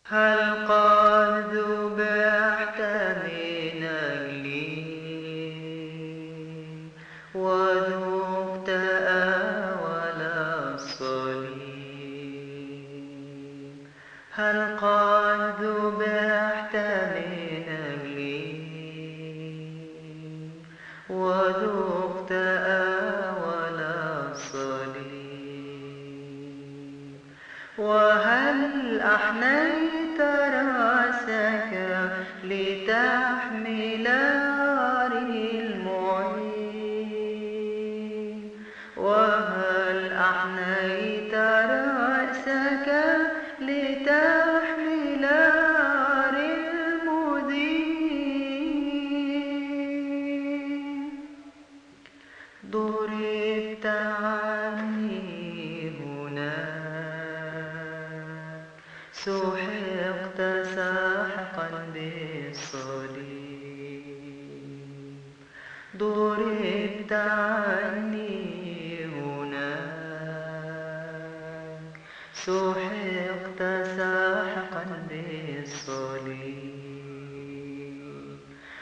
هل قد ذبحت من أجلي وذقت أول الصليب؟ هل قد ذبحت من أجلي وذقت أول الصليب؟ وهل أحنيت رأسك لتحمل عاري المعين؟ وهل أحنيت رأسك لتحمل عاري المذين؟ ضربت عني هناك، سحقت سحقا بالصليب. ضربت عني هناك، سحقت سحقا بالصليب.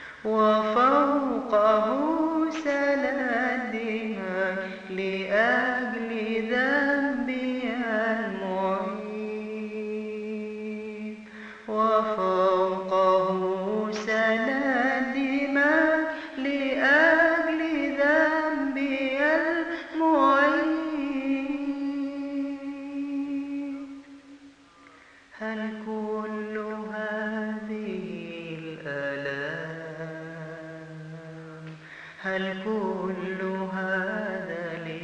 وفوقه سلى الدماء لأجل ذنبي المعين. وفوقه سلى الدماء لأجل ذنبي المعين. هل كل هذه الآلام، هل كل هذا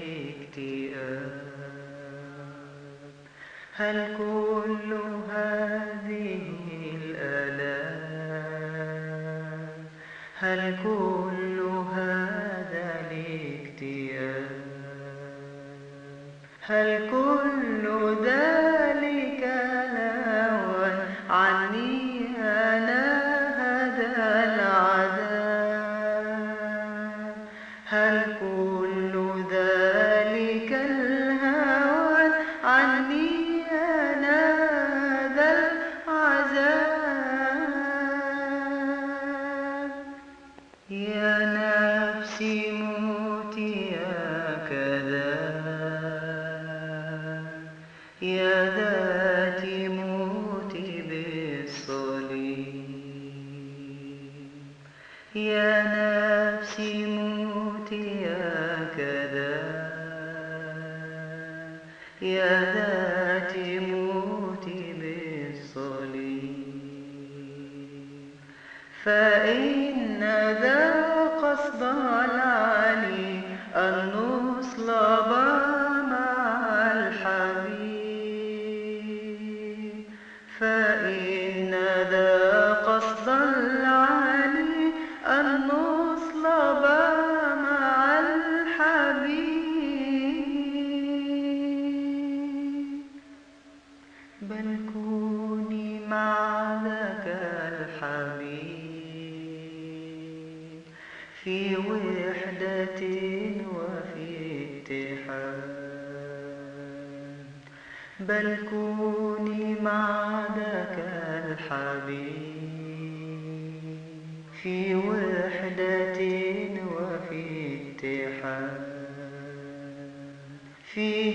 الاكتئاب، هل كل هذه الآلام، هل كل هذا الاكتئاب، هل كل ذلك لهوا عني أنا هذا العذاب؟ هل كل ذلك الهوى عني أنا هذا العذاب؟ يا نفسي موتي هكذا، يا ذاتي موتي بالصليب. يا نفسي موتي هكذا، يا ذاتي موتي بالصليب. فإن ذا قصد العلي أن نصلب مع الحبيب. فإن ذا قصد العلي أن نصلب مع الحبيب. بل كوني مع ذاك الحبيب في وحدة وفي اتحاد. بل كوني مع ذاك الحبيب في وحدة وفي اتحاد. في